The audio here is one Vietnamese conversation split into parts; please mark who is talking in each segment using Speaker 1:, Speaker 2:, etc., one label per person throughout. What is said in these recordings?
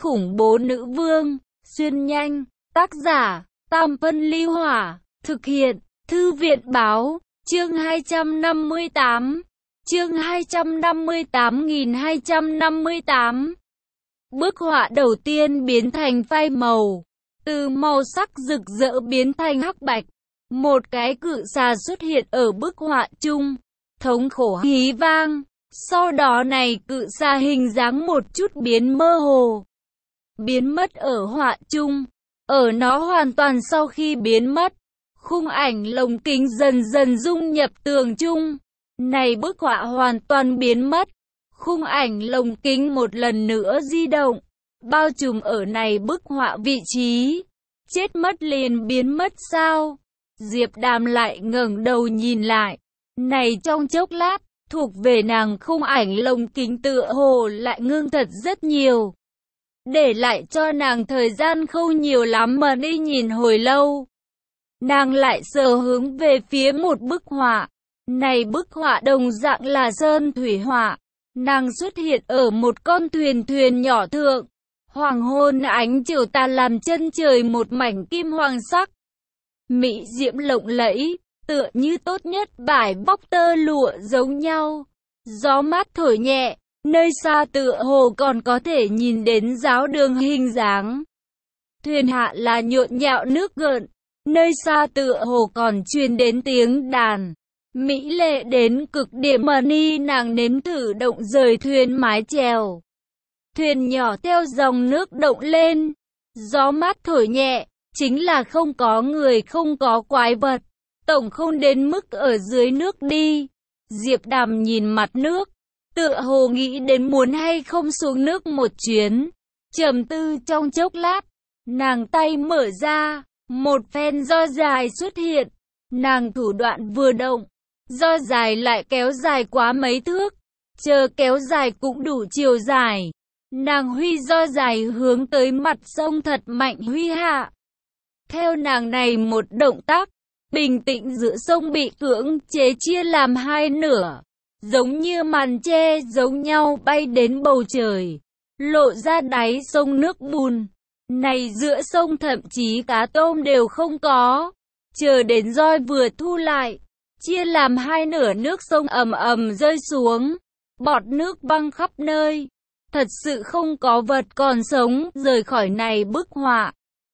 Speaker 1: khủng bố nữ vương, xuyên nhanh, tác giả, Tam Phân Ly Hỏa, thực hiện, Thư viện Báo, chương 258, chương 258.258. Bức họa đầu tiên biến thành phai màu, từ màu sắc rực rỡ biến thành hắc bạch. Một cái cự xà xuất hiện ở bức họa chung, thống khổ hí vang. Sau đó này cự xà hình dáng một chút biến mơ hồ, biến mất ở họa chung. Ở nó hoàn toàn sau khi biến mất, khung ảnh lồng kính dần dần dung nhập tường chung. Này bức họa hoàn toàn biến mất, khung ảnh lồng kính một lần nữa di động, bao trùm ở này bức họa vị trí. Chết mất liền biến mất sao? Diệp Đàm lại ngẩng đầu nhìn lại. Này trong chốc lát, thuộc về nàng khung ảnh lồng kính tựa hồ lại ngưng thật rất nhiều, để lại cho nàng thời gian không nhiều lắm mà đi nhìn hồi lâu. Nàng lại sờ hướng về phía một bức họa. Này bức họa đồng dạng là sơn thủy họa. Nàng xuất hiện ở một con thuyền nhỏ thượng. Hoàng hôn ánh chiều tà làm chân trời một mảnh kim hoàng sắc, mỹ diễm lộng lẫy, tựa như tốt nhất vải bóc tơ lụa giống nhau. Gió mát thổi nhẹ, nơi xa tựa hồ còn có thể nhìn đến giáo đường hình dáng. Thuyền hạ là nhộn nhạo nước gợn, nơi xa tựa hồ còn truyền đến tiếng đàn. Mỹ lệ đến cực điểm mà ni nàng nếm thử động rời thuyền mái chèo. Thuyền nhỏ theo dòng nước động lên, gió mát thổi nhẹ, chính là không có người không có quái vật, tổng không đến mức ở dưới nước đi. Diệp Đàm nhìn mặt nước, tựa hồ nghĩ đến muốn hay không xuống nước một chuyến. Trầm tư trong chốc lát, nàng tay mở ra, một phen roi dài xuất hiện. Nàng thủ đoạn vừa động, roi dài lại kéo dài quá mấy thước, chờ kéo dài cũng đủ chiều dài. Nàng huy roi dài hướng tới mặt sông thật mạnh huy hạ. Theo nàng này một động tác, bình tĩnh giữa sông bị cưỡng chế chia làm hai nửa, giống như màn che giống nhau bay đến bầu trời, lộ ra đáy sông nước bùn. Này giữa sông thậm chí cá tôm đều không có. Chờ đến roi vừa thu lại, chia làm hai nửa, nước sông ầm ầm rơi xuống, bọt nước văng khắp nơi. Thật sự không có vật còn sống rời khỏi này bức họa.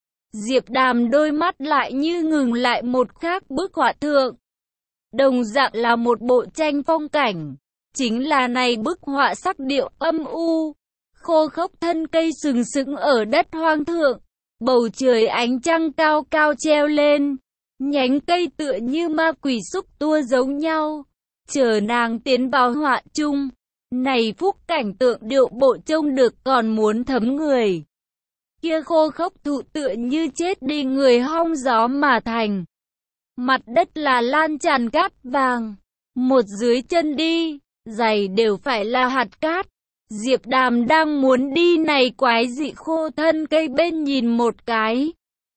Speaker 1: Diệp Đàm đôi mắt lại như ngừng lại một khác bức họa thượng. Đồng dạng là một bộ tranh phong cảnh, chính là này bức họa sắc điệu âm u, khô khốc, thân cây sừng sững ở đất hoang thượng, bầu trời ánh trăng cao cao treo lên, nhánh cây tựa như ma quỷ xúc tua giống nhau. Chờ nàng tiến vào họa chung, này phúc cảnh tượng điệu bộ trông được còn muốn thấm người. Kia khô khốc thụ tựa như chết đi người hong gió mà thành. Mặt đất là lan tràn cát vàng, một dưới chân đi, giày đều phải là hạt cát. Diệp Đàm đang muốn đi này quái dị khô thân cây bên nhìn một cái.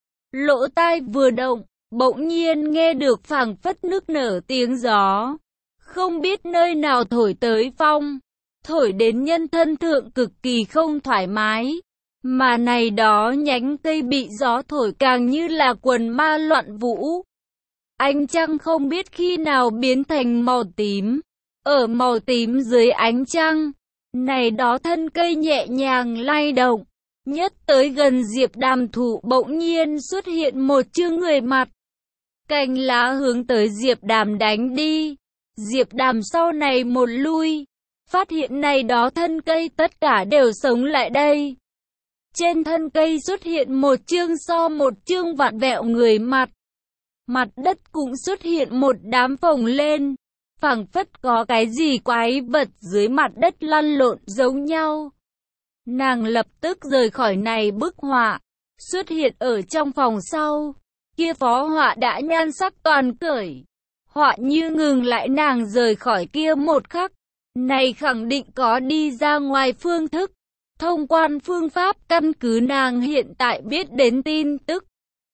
Speaker 1: Lỗ tai vừa động, bỗng nhiên nghe được phảng phất nức nở tiếng gió. Không biết nơi nào thổi tới phong, thổi đến nhân thân thượng cực kỳ không thoải mái. Mà này đó nhánh cây bị gió thổi càng như là quần ma loạn vũ. Ánh trăng không biết khi nào biến thành màu tím. Ở màu tím dưới ánh trăng, này đó thân cây nhẹ nhàng lay động. Nhất tới gần Diệp Đàm thụ bỗng nhiên xuất hiện một chương người mặt. Cành lá hướng tới Diệp Đàm đánh đi. Diệp Đàm sau này một lui, phát hiện này đó thân cây tất cả đều sống lại đây. Trên thân cây xuất hiện một chương so một chương vặn vẹo người mặt. Mặt đất cũng xuất hiện một đám phồng lên, phảng phất có cái gì quái vật dưới mặt đất lăn lộn giống nhau. Nàng lập tức rời khỏi này bức họa, xuất hiện ở trong phòng sau. Kia phó họa đã nhan sắc toàn cởi. Họa như ngừng lại nàng rời khỏi kia một khắc. Này khẳng định có đi ra ngoài phương thức. Thông quan phương pháp căn cứ nàng hiện tại biết đến tin tức.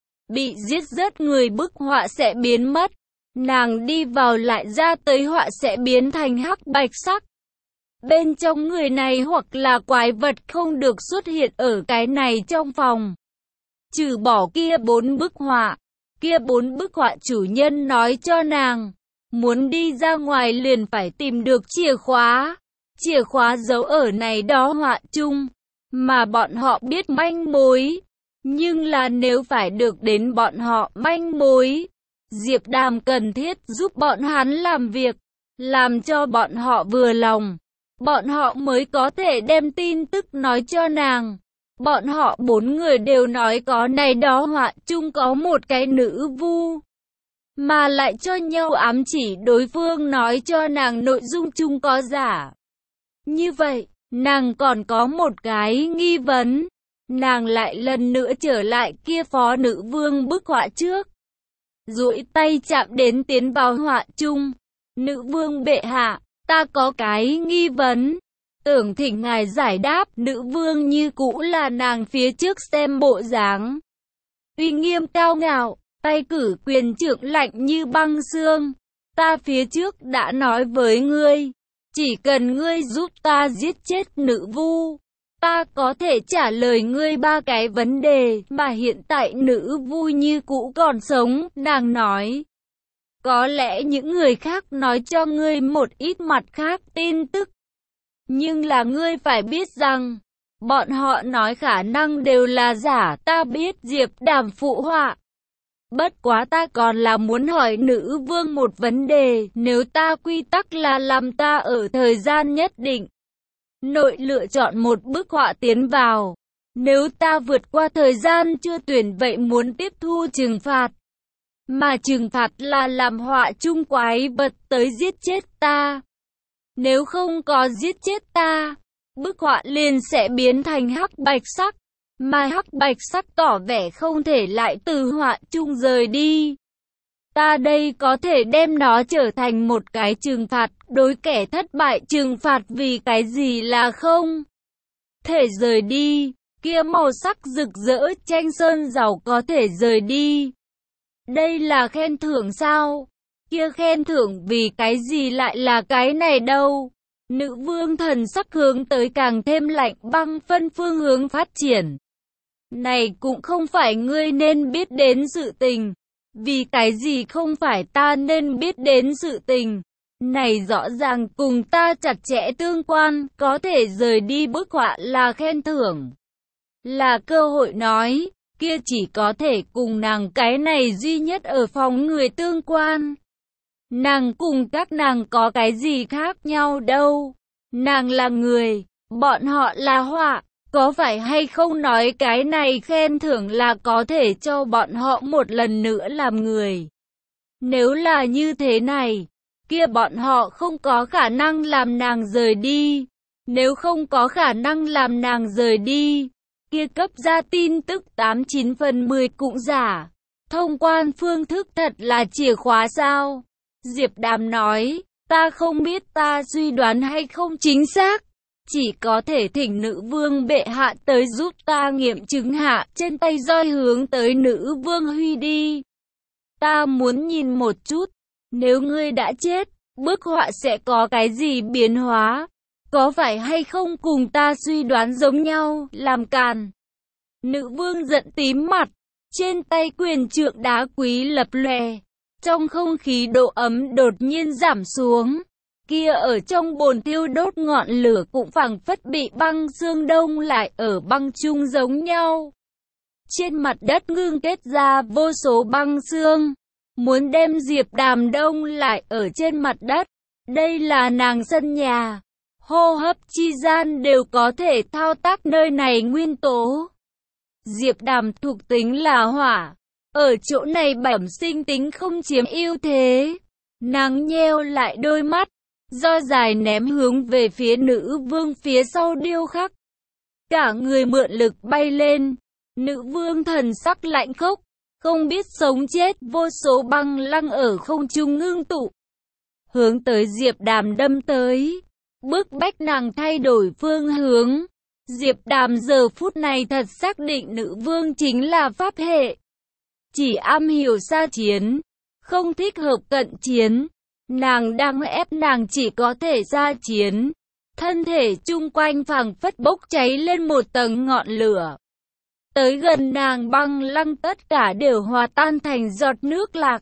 Speaker 1: Bị giết rất người bức họa sẽ biến mất. Nàng đi vào lại ra tới họa sẽ biến thành hắc bạch sắc. Bên trong người này hoặc là quái vật không được xuất hiện ở cái này trong phòng. Trừ bỏ kia 4 bức họa. Kia 4 bức họa chủ nhân nói cho nàng, muốn đi ra ngoài liền phải tìm được chìa khóa. Chìa khóa giấu ở này đó họa chung, mà bọn họ biết manh mối. Nhưng là nếu phải được đến bọn họ manh mối, Diệp Đàm cần thiết giúp bọn hắn làm việc, làm cho bọn họ vừa lòng. Bọn họ mới có thể đem tin tức nói cho nàng. Bọn họ 4 người đều nói có này đó họa chung có một cái nữ vu, mà lại cho nhau ám chỉ đối phương nói cho nàng nội dung chung có giả. Như vậy, nàng còn có một cái nghi vấn. Nàng lại lần nữa trở lại kia phó nữ vương bức họa trước, duỗi tay chạm đến tiến vào họa chung. Nữ vương bệ hạ, ta có cái nghi vấn, tưởng thỉnh ngài giải đáp. Nữ vương như cũ là nàng phía trước xem bộ dáng uy nghiêm cao ngạo, tay cử quyền trượng lạnh như băng xương. Ta phía trước đã nói với ngươi, chỉ cần ngươi giúp ta giết chết nữ vu, ta có thể trả lời ngươi 3 cái vấn đề, mà hiện tại nữ vu như cũ còn sống. Nàng nói, có lẽ những người khác nói cho ngươi một ít mặt khác tin tức, nhưng là ngươi phải biết rằng, bọn họ nói khả năng đều là giả. Ta biết. Diệp Đàm phụ họa. Bất quá ta còn là muốn hỏi nữ vương một vấn đề, nếu ta quy tắc là làm ta ở thời gian nhất định nội lựa chọn một bức họa tiến vào, nếu ta vượt qua thời gian chưa tuyển vậy muốn tiếp thu trừng phạt, mà trừng phạt là làm họa chung quái vật tới giết chết ta. Nếu không có giết chết ta, bức họa liền sẽ biến thành hắc bạch sắc, mà hắc bạch sắc tỏ vẻ không thể lại từ họa chung rời đi. Ta đây có thể đem nó trở thành một cái trừng phạt, đối kẻ thất bại trừng phạt vì cái gì là không thể rời đi. Kia màu sắc rực rỡ tranh sơn giàu có thể rời đi. Đây là khen thưởng sao? Kia khen thưởng vì cái gì lại là cái này đâu? Nữ vương thần sắc hướng tới càng thêm lạnh băng phân phương hướng phát triển. Này cũng không phải ngươi nên biết đến sự tình. Vì cái gì không phải ta nên biết đến sự tình? Này rõ ràng cùng ta chặt chẽ tương quan, có thể rời đi bức họa là khen thưởng, là cơ hội nói, kia chỉ có thể cùng nàng cái này duy nhất ở phòng người tương quan. Nàng cùng các nàng có cái gì khác nhau đâu? Nàng là người, bọn họ là họa, có phải hay không nói cái này khen thưởng là có thể cho bọn họ một lần nữa làm người? Nếu là như thế này, kia bọn họ không có khả năng làm nàng rời đi. Nếu không có khả năng làm nàng rời đi, kia cấp ra tin tức 89 phần 10 cũng giả. Thông quan phương thức thật là chìa khóa sao? Diệp Đàm nói, ta không biết ta suy đoán hay không chính xác. Chỉ có thể thỉnh nữ vương bệ hạ tới giúp ta nghiệm chứng hạ. Trên tay roi hướng tới nữ vương huy đi. Ta muốn nhìn một chút, nếu ngươi đã chết, bức họa sẽ có cái gì biến hóa? Có phải hay không cùng ta suy đoán giống nhau, làm càn? Nữ vương giận tím mặt, trên tay quyền trượng đá quý lập lòe. Trong không khí độ ấm đột nhiên giảm xuống. Kia ở trong bồn thiêu đốt ngọn lửa cũng phảng phất bị băng xương đông lại ở băng chung giống nhau. Trên mặt đất ngưng kết ra vô số băng xương, muốn đem Diệp Đàm đông lại ở trên mặt đất. Đây là nàng sân nhà, hô hấp chi gian đều có thể thao tác nơi này nguyên tố. Diệp Đàm thuộc tính là hỏa, ở chỗ này bẩm sinh tính không chiếm ưu thế. Nàng nheo lại đôi mắt, roi dài ném hướng về phía nữ vương phía sau điêu khắc. Cả người mượn lực bay lên, nữ vương thần sắc lạnh khốc, không biết sống chết, vô số băng lăng ở không trung ngưng tụ, hướng tới Diệp Đàm đâm tới, bức bách nàng thay đổi phương hướng. Diệp Đàm giờ phút này thật xác định nữ vương chính là pháp hệ, chỉ am hiểu xa chiến, không thích hợp cận chiến. Nàng đang ép nàng chỉ có thể ra chiến, thân thể chung quanh phảng phất bốc cháy lên một tầng ngọn lửa. Tới gần nàng băng lăng tất cả đều hòa tan thành giọt nước lạc.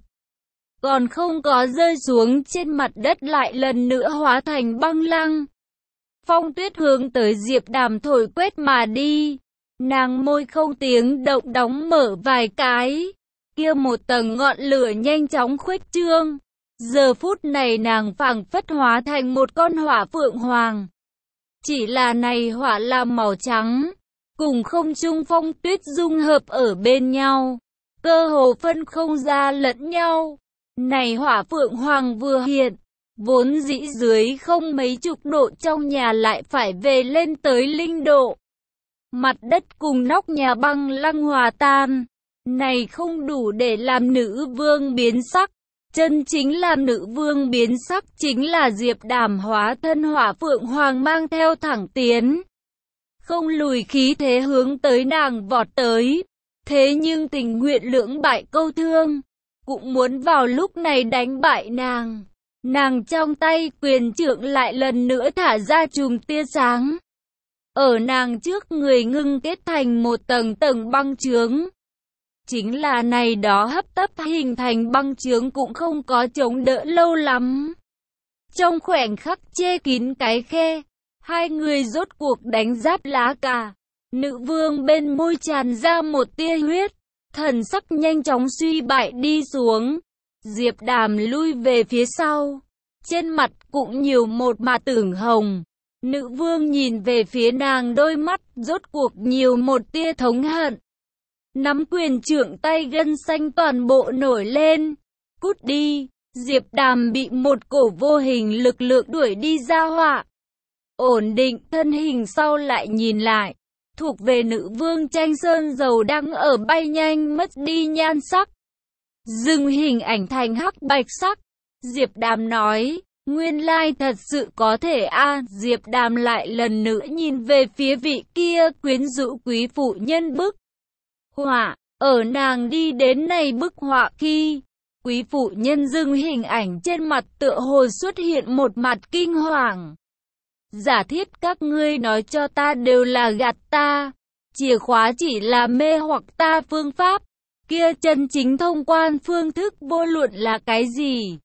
Speaker 1: Còn không có rơi xuống trên mặt đất lại lần nữa hóa thành băng lăng. Phong tuyết hướng tới Diệp Đàm thổi quét mà đi. Nàng môi không tiếng động đóng mở vài cái. Kia một tầng ngọn lửa nhanh chóng khuếch trương. Giờ phút này nàng phảng phất hóa thành một con hỏa phượng hoàng. Chỉ là này hỏa là màu trắng, cùng không trung phong tuyết dung hợp ở bên nhau, cơ hồ phân không ra lẫn nhau. Này hỏa phượng hoàng vừa hiện, vốn dĩ dưới không mấy chục độ trong nhà lại phải về lên tới linh độ. Mặt đất cùng nóc nhà băng lăng hòa tan, này không đủ để làm nữ vương biến sắc. Chân chính làm nữ vương biến sắc chính là Diệp Đàm hóa thân hỏa phượng hoàng mang theo thẳng tiến. Không lùi khí thế hướng tới nàng vọt tới. Thế nhưng tình nguyện lưỡng bại câu thương, cũng muốn vào lúc này đánh bại nàng. Nàng trong tay quyền trượng lại lần nữa thả ra chùm tia sáng. Ở nàng trước người ngưng kết thành một tầng tầng băng chướng. Chính là này đó hấp tấp hình thành băng chướng cũng không có chống đỡ lâu lắm. Trong khoảnh khắc che kín cái khe, hai người rốt cuộc đánh giáp lá cà. Nữ vương bên môi tràn ra một tia huyết, thần sắc nhanh chóng suy bại đi xuống. Diệp Đàm lui về phía sau, trên mặt cũng nhiều một mạt ửng hồng. Nữ vương nhìn về phía nàng, đôi mắt rốt cuộc nhiều một tia thống hận. Nắm quyền trượng tay gân xanh toàn bộ nổi lên. Cút đi! Diệp Đàm bị một cổ vô hình lực lượng đuổi đi ra họa. Ổn định thân hình sau lại nhìn lại. Thuộc về nữ vương tranh sơn dầu đang ở bay nhanh mất đi nhan sắc. Dừng hình ảnh thành hắc bạch sắc. Diệp Đàm nói, nguyên lai thật sự có thể a. Diệp Đàm lại lần nữa nhìn về phía vị kia quyến rũ quý phụ nhân bức họa. Ở nàng đi đến này bức họa khi, quý phụ nhân dừng hình ảnh trên mặt tựa hồ xuất hiện một mặt kinh hoàng. Giả thiết các ngươi nói cho ta đều là gạt ta, chìa khóa chỉ là mê hoặc ta phương pháp, kia chân chính thông quan phương thức vô luận là cái gì?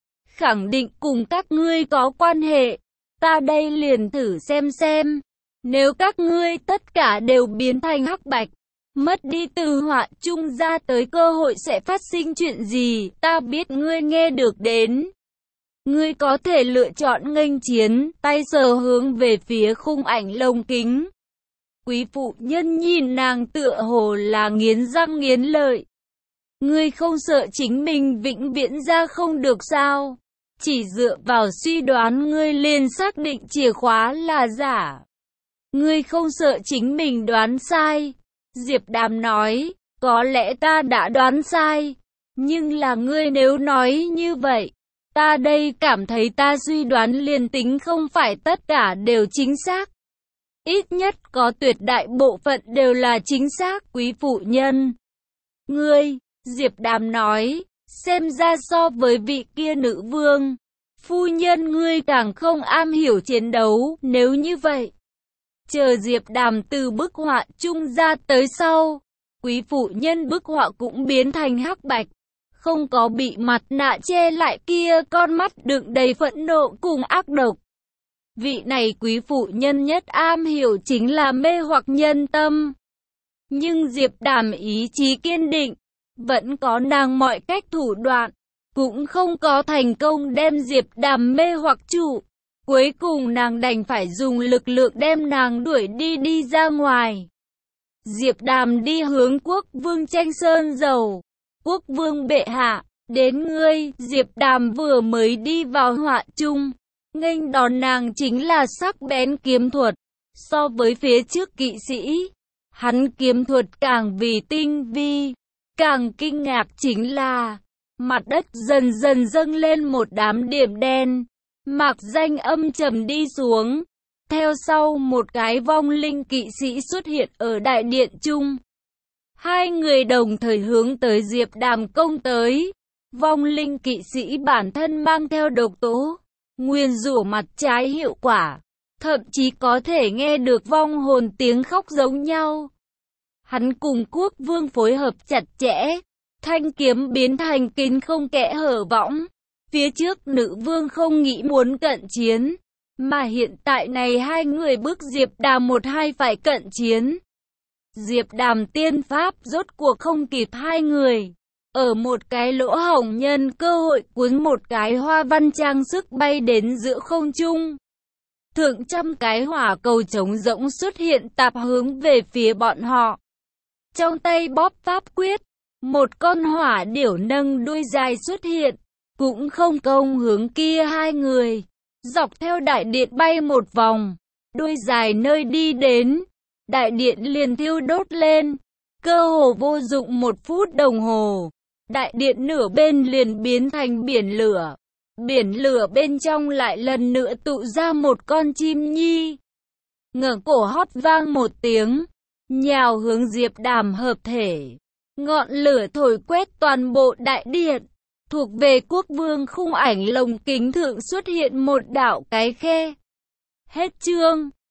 Speaker 1: Khẳng định cùng các ngươi có quan hệ, ta đây liền thử xem. Nếu các ngươi tất cả đều biến thành hắc bạch, mất đi từ họa chung ra tới cơ hội sẽ phát sinh chuyện gì, ta biết ngươi nghe được đến. Ngươi có thể lựa chọn nghênh chiến, tay sờ hướng về phía khung ảnh lồng kính. Quý phụ nhân nhìn nàng tựa hồ là nghiến răng nghiến lợi. Ngươi không sợ chính mình vĩnh viễn ra không được sao? Chỉ dựa vào suy đoán ngươi liền xác định chìa khóa là giả. Ngươi không sợ chính mình đoán sai. Diệp Đàm nói, có lẽ ta đã đoán sai. Nhưng là ngươi nếu nói như vậy, ta đây cảm thấy ta suy đoán liền tính không phải tất cả đều chính xác. Ít nhất có tuyệt đại bộ phận đều là chính xác, quý phụ nhân. Ngươi, Diệp Đàm nói, xem ra so với vị kia nữ vương, phu nhân ngươi càng không am hiểu chiến đấu, nếu như vậy. Chờ Diệp Đàm từ bức họa chung ra tới sau, quý phụ nhân bức họa cũng biến thành hắc bạch. Không có bị mặt nạ che lại kia con mắt đựng đầy phẫn nộ cùng ác độc. Vị này quý phụ nhân nhất am hiểu chính là mê hoặc nhân tâm. Nhưng Diệp Đàm ý chí kiên định, vẫn có nàng mọi cách thủ đoạn, cũng không có thành công đem Diệp Đàm mê hoặc trụ. Cuối cùng nàng đành phải dùng lực lượng đem nàng đuổi đi ra ngoài. Diệp Đàm đi hướng quốc vương tranh sơn dầu. Quốc vương bệ hạ, đến ngươi. Diệp Đàm vừa mới đi vào họa chung, nghênh đón nàng chính là sắc bén kiếm thuật. So với phía trước kỵ sĩ, hắn kiếm thuật càng vì tinh vi. Càng kinh ngạc chính là, mặt đất dần dần dâng lên một đám điểm đen, mạc danh âm trầm đi xuống. Theo sau một cái vong linh kỵ sĩ xuất hiện ở đại điện chung. Hai người đồng thời hướng tới Diệp Đàm công tới. Vong linh kỵ sĩ bản thân mang theo độc tố, nguyền rủa mặt trái hiệu quả. thậm chí có thể nghe được vong hồn tiếng khóc giống nhau. Hắn cùng quốc vương phối hợp chặt chẽ, thanh kiếm biến thành kín không kẽ hở võng. Phía trước nữ vương không nghĩ muốn cận chiến, mà hiện tại này hai người bức Diệp Đàm một hai phải cận chiến. Diệp Đàm tiên pháp rốt cuộc không kịp hai người. Ở một cái lỗ hổng nhân cơ hội cuốn một cái hoa văn trang sức bay đến giữa không trung. Thượng trăm cái hỏa cầu trống rỗng xuất hiện tạp hướng về phía bọn họ. Trong tay bóp pháp quyết, một con hỏa điểu nâng đuôi dài xuất hiện, cũng không công hướng kia hai người. Dọc theo đại điện bay một vòng, đuôi dài nơi đi đến, đại điện liền thiêu đốt lên. Cơ hồ vô dụng 1 phút đồng hồ, đại điện nửa bên liền biến thành biển lửa. Biển lửa bên trong lại lần nữa tụ ra một con chim nhi. Ngửa cổ hót vang một tiếng, nhào hướng Diệp Đàm hợp thể. Ngọn lửa thổi quét toàn bộ đại điện. Thuộc về quốc vương khung ảnh lồng kính thượng xuất hiện một đạo cái khe. Hết chương.